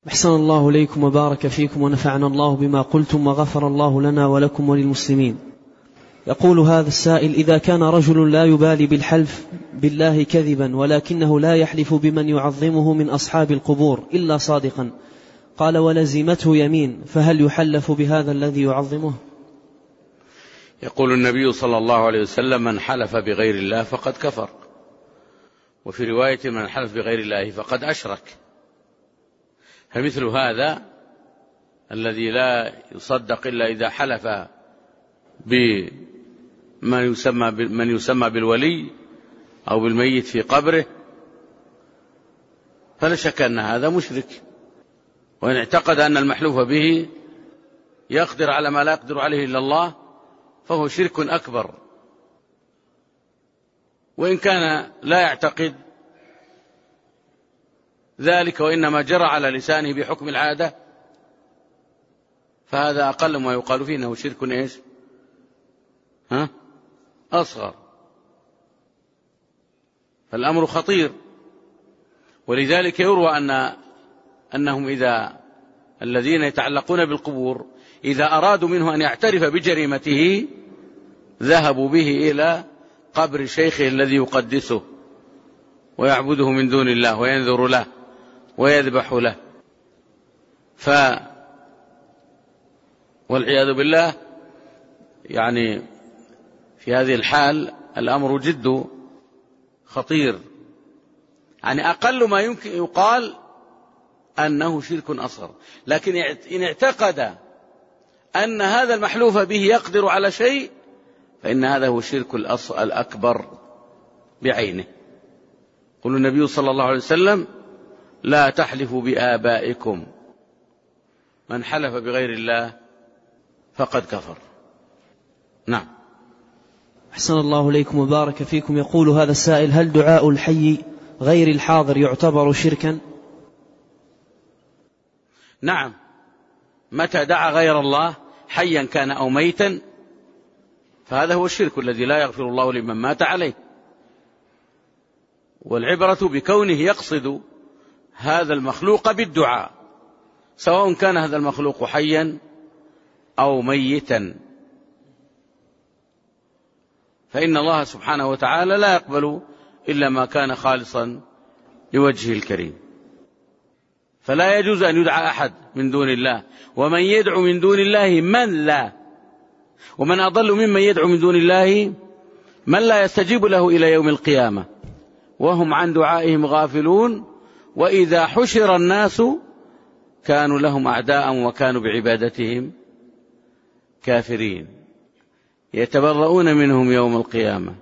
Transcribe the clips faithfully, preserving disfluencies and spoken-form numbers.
أحسن الله إليكم وبارك فيكم ونفعنا الله بما قلتم وغفر الله لنا ولكم وللمسلمين. يقول هذا السائل: إذا كان رجل لا يبالي بالحلف بالله كذبا ولكنه لا يحلف بمن يعظمه من أصحاب القبور إلا صادقا، قال ولزمته يمين، فهل يحلف بهذا الذي يعظمه؟ يقول النبي صلى الله عليه وسلم: من حلف بغير الله فقد كفر، وفي رواية: من حلف بغير الله فقد أشرك. فمثل هذا الذي لا يصدق إلا إذا حلف بمن يسمى, من يسمى بالولي أو بالميت في قبره، فلا شك أن هذا مشرك. وإن اعتقد أن المحلوف به يقدر على ما لا يقدر عليه إلا الله فهو شرك أكبر. وإن كان لا يعتقد ذلك وإنما جرى على لسانه بحكم العادة، فهذا أقل ما يقال فيه أنه شرك إيش؟ ها؟ أصغر. فالأمر خطير. ولذلك يروى أن أنهم إذا الذين يتعلقون بالقبور إذا أرادوا منه أن يعترف بجريمته ذهبوا به إلى قبر شيخه الذي يقدسه ويعبده من دون الله وينذر له ويذبح له. ف والعياذ بالله يعني في هذه الحال الأمر جد خطير. يعني أقل ما يمكن يقال أنه شرك أصغر. لكن إن اعتقد أن هذا المحلوف به يقدر على شيء فإن هذا هو الشرك الأكبر بعينه. قال النبي صلى الله عليه وسلم: لا تحلفوا بآبائكم، من حلف بغير الله فقد كفر. نعم. أحسن الله إليكم وبارك فيكم. يقول هذا السائل: هل دعاء الحي غير الحاضر يعتبر شركا؟ نعم، متى دعا غير الله حيا كان أو ميتا فهذا هو الشرك الذي لا يغفر الله لمن مات عليه. والعبرة بكونه يقصد هذا المخلوق بالدعاء، سواء كان هذا المخلوق حيا أو ميتا، فإن الله سبحانه وتعالى لا يقبل إلا ما كان خالصا لوجهه الكريم. فلا يجوز أن يدعى أحد من دون الله، ومن يدعو من دون الله من لا ومن أضل ممن يدعو من دون الله من لا يستجيب له إلى يوم القيامة وهم عن دعائهم غافلون، وإذا حشر الناس كانوا لهم أعداء وكانوا بعبادتهم كافرين يتبرؤون منهم يوم القيامة.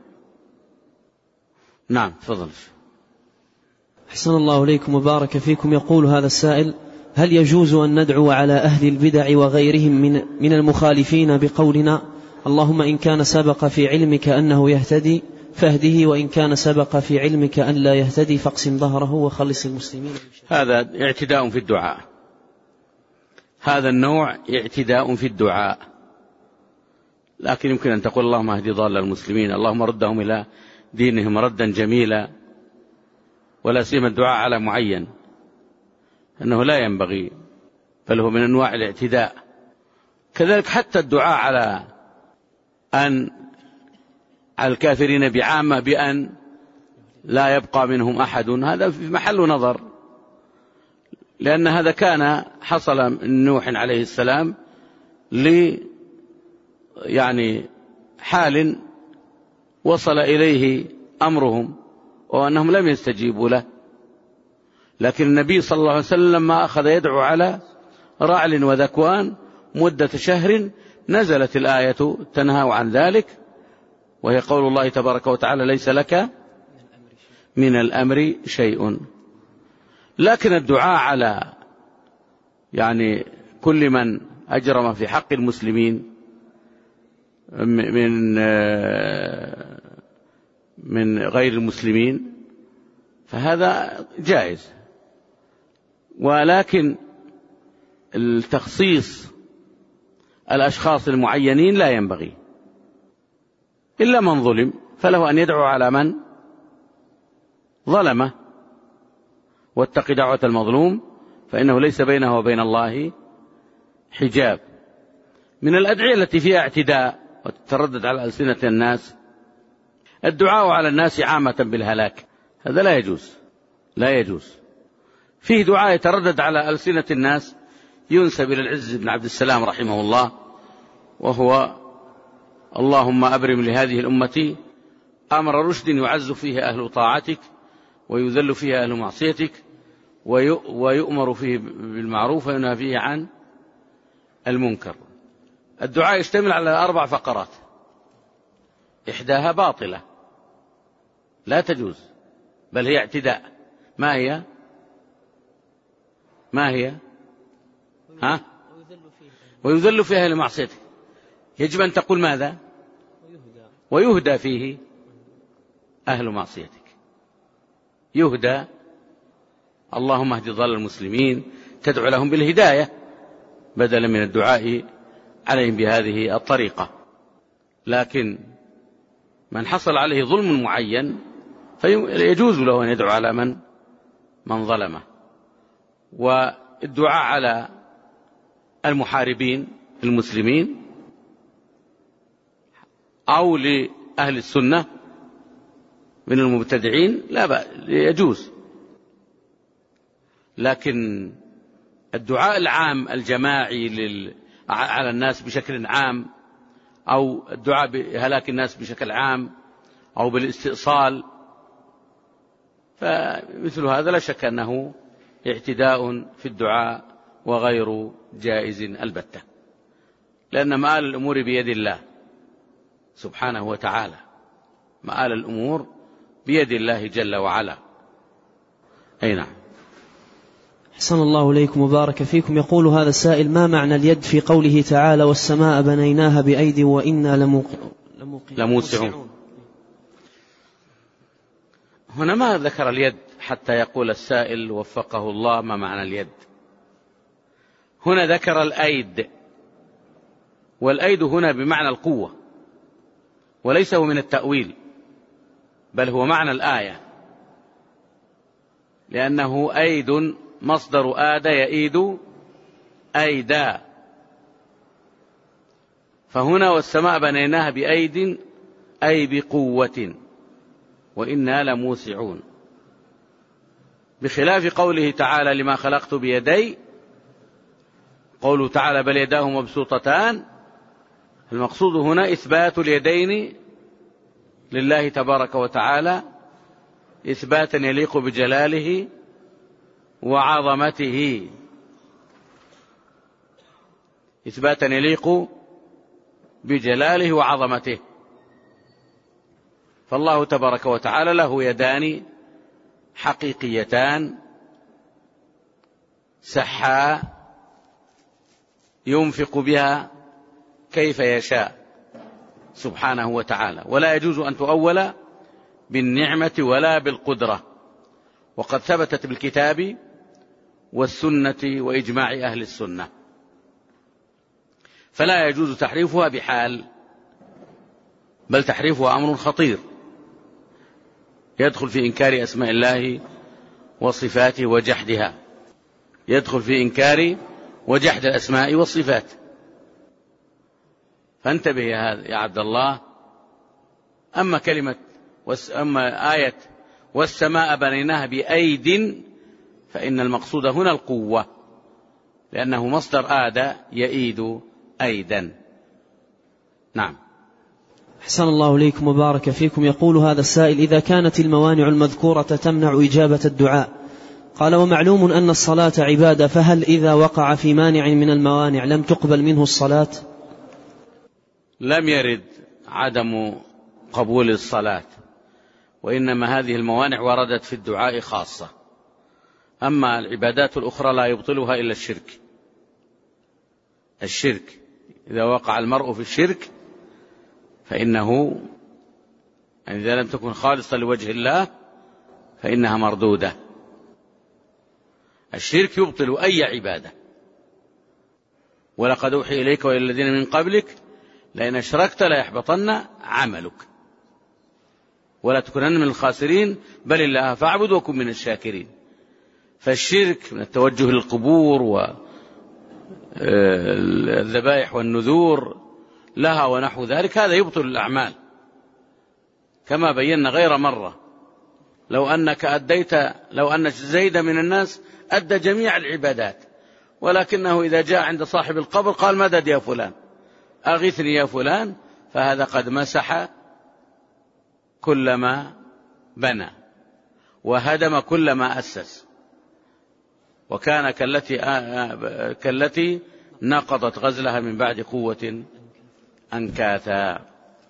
نعم، تفضل. أحسن الله إليكم وبارك فيكم. يقول هذا السائل: هل يجوز أن ندعو على أهل البدع وغيرهم من, من المخالفين بقولنا: اللهم إن كان سبق في علمك أنه يهتدي فاهده، وإن كان سبق في علمك أن لا يهتدي فاقسم ظهره وخلص المسلمين؟ هذا اعتداء في الدعاء. هذا النوع اعتداء في الدعاء. لكن يمكن أن تقول: اللهم اهد ضال المسلمين، اللهم ردهم إلى دينهم ردا جميلا، ولا سيما الدعاء على معين، أنه لا ينبغي، بل هو من أنواع الاعتداء. كذلك حتى الدعاء على أن على الكافرين بعامة بأن لا يبقى منهم أحد، هذا في محل نظر، لأن هذا كان حصل من نوح عليه السلام ل يعني حال وصل إليه أمرهم وأنهم لم يستجيبوا له. لكن النبي صلى الله عليه وسلم ما أخذ يدعو على رعل وذكوان مدة شهر نزلت الآية تنهى عن ذلك، وهي قول الله تبارك وتعالى: ليس لك من الأمر شيء. لكن الدعاء على يعني كل من أجرم في حق المسلمين من من غير المسلمين فهذا جائز، ولكن التخصيص الأشخاص المعينين لا ينبغي، إلا من ظلم فله أن يدعو على من ظلمه، واتق دعوة المظلوم فإنه ليس بينه وبين الله حجاب. من الأدعية التي فيها اعتداء وتتردد على ألسنة الناس الدعاء على الناس عامة بالهلاك، هذا لا يجوز، لا يجوز. فيه دعاء يتردد على ألسنة الناس ينسب إلى العز بن عبد السلام رحمه الله، وهو اللهم أبرم لهذه الأمة أمر رشد يعز فيه أهل طاعتك ويذل فيه أهل معصيتك ويؤمر فيه بالمعروف وينهى فيه عن المنكر. الدعاء يشتمل على أربع فقرات، إحداها باطلة لا تجوز بل هي اعتداء. ما هي؟ ما هي؟ ها؟ ويذل فيها أهل معصيتك. يجب أن تقول ماذا؟ ويهدى فيه أهل معصيتك. يهدى، اللهم اهد ضال المسلمين، تدعو لهم بالهداية بدلا من الدعاء عليهم بهذه الطريقة. لكن من حصل عليه ظلم معين فيجوز له أن يدعو على من من ظلمه. والدعاء على المحاربين المسلمين أو لأهل السنة من المبتدعين لا بأس، يجوز. لكن الدعاء العام الجماعي لل... على الناس بشكل عام، أو الدعاء بهلاك الناس بشكل عام، أو بالاستئصال، فمثل هذا لا شك أنه اعتداء في الدعاء وغير جائز البتة، لأن مآل الأمور بيد الله سبحانه وتعالى، مآل الأمور بيد الله جل وعلا. أي نعم. أحسن الله إليكم وبارك فيكم. يقول هذا السائل: ما معنى اليد في قوله تعالى والسماء بنيناها بأيد وإنا لموسعون؟ هنا ما ذكر اليد حتى يقول السائل وفقه الله ما معنى اليد. هنا ذكر الأيد، والأيد هنا بمعنى القوة، وليس هو من التأويل بل هو معنى الآية، لأنه أيد مصدر آد يئيد أيدا، فهنا والسماء بنيناها بأيد أي بقوة وإنا لموسعون، بخلاف قوله تعالى لما خلقت بيدي، قوله تعالى بل يداه مبسوطتان، المقصود هنا إثبات اليدين لله تبارك وتعالى إثباتا يليق بجلاله وعظمته، إثباتا يليق بجلاله وعظمته. فالله تبارك وتعالى له يدان حقيقيتان سحا ينفق بها كيف يشاء سبحانه وتعالى، ولا يجوز أن تؤول بالنعمة ولا بالقدرة، وقد ثبتت بالكتاب والسنة وإجماع أهل السنة، فلا يجوز تحريفها بحال، بل تحريفها أمر خطير يدخل في إنكار أسماء الله وصفاته وجحدها، يدخل في إنكار وجحد الأسماء والصفات. فانتبه يا عبد الله. أما كلمة أما آية والسماء بنيناها بأيد فإن المقصود هنا القوة، لأنه مصدر آد يئيد أيدا. نعم. أحسن الله إليكم وبارك فيكم. يقول هذا السائل: إذا كانت الموانع المذكورة تمنع إجابة الدعاء، قال ومعلوم أن الصلاة عبادة، فهل إذا وقع في مانع من الموانع لم تقبل منه الصلاة؟ لم يرد عدم قبول الصلاة، وإنما هذه الموانع وردت في الدعاء خاصة، أما العبادات الأخرى لا يبطلها إلا الشرك. الشرك إذا وقع المرء في الشرك فإنه إذا لم تكن خالصة لوجه الله فإنها مردودة. الشرك يبطل أي عبادة، ولقد أوحي إليك وإلى الذين من قبلك لئن أشركت ليحبطن عملك ولا تكونن من الخاسرين بل الله فاعبد وكن من الشاكرين. فالشرك من التوجه للقبور والذبائح والنذور لها ونحو ذلك هذا يبطل الأعمال، كما بينا غير مرة. لو أنك أديت لو أن زيد من الناس أدى جميع العبادات، ولكنه إذا جاء عند صاحب القبر قال مدد يا فلان، أغثني يا فلان، فهذا قد مسح كل ما بنى وهدم كل ما أسس، وكان كالتي كالتي نقضت غزلها من بعد قوة أنكاثا.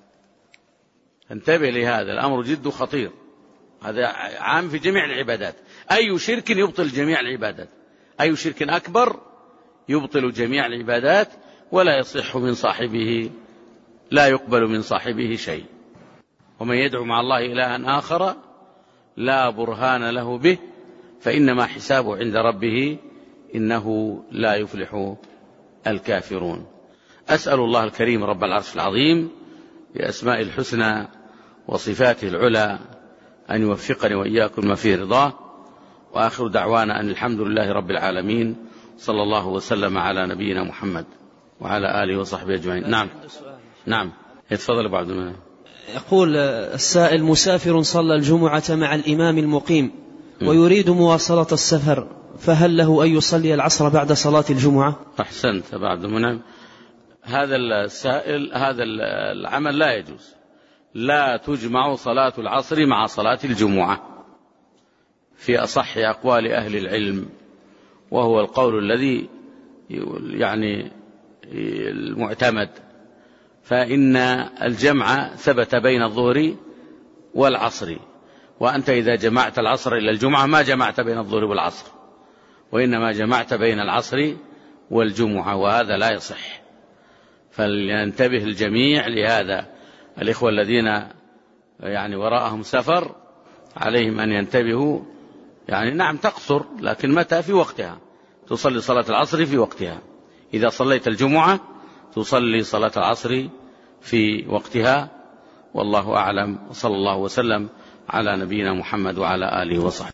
انتبه لهذا الأمر جد خطير، هذا عام في جميع العبادات. أي شرك يبطل جميع العبادات، أي شرك أكبر يبطل جميع العبادات، ولا يصح من صاحبه، لا يقبل من صاحبه شيء. ومن يدعو مع الله إلها آخر لا برهان له به فإنما حسابه عند ربه إنه لا يفلح الكافرون. أسأل الله الكريم رب العرش العظيم بأسماء الحسنى وصفاته العلى أن يوفقني وإياكم ما فيه رضاه، وآخر دعوانا أن الحمد لله رب العالمين، صلى الله وسلم على نبينا محمد وعلى آله وصحبه أجمعين. نعم نعم يتفضل أبو عبد المنعم. يقول السائل: مسافر صلى الجمعة مع الإمام المقيم ويريد مواصلة السفر، فهل له أن يصلي العصر بعد صلاة الجمعة؟ أحسنت أبو عبد المنعم. هذا السائل هذا العمل لا يجوز، لا تجمع صلاة العصر مع صلاة الجمعة في أصح أقوال أهل العلم، وهو القول الذي يعني المعتمد، فإن الجمع ثبت بين الظهر والعصر، وأنت إذا جمعت العصر إلى الجمعة ما جمعت بين الظهر والعصر، وإنما جمعت بين العصر والجمعة، وهذا لا يصح. فلينتبه الجميع لهذا. الإخوة الذين يعني وراءهم سفر عليهم أن ينتبهوا، يعني نعم تقصر، لكن متى؟ في وقتها، تصلي صلاة العصر في وقتها. إذا صليت الجمعة تصلي صلاة العصر في وقتها، والله أعلم، وصلى الله وسلم على نبينا محمد وعلى آله وصحبه.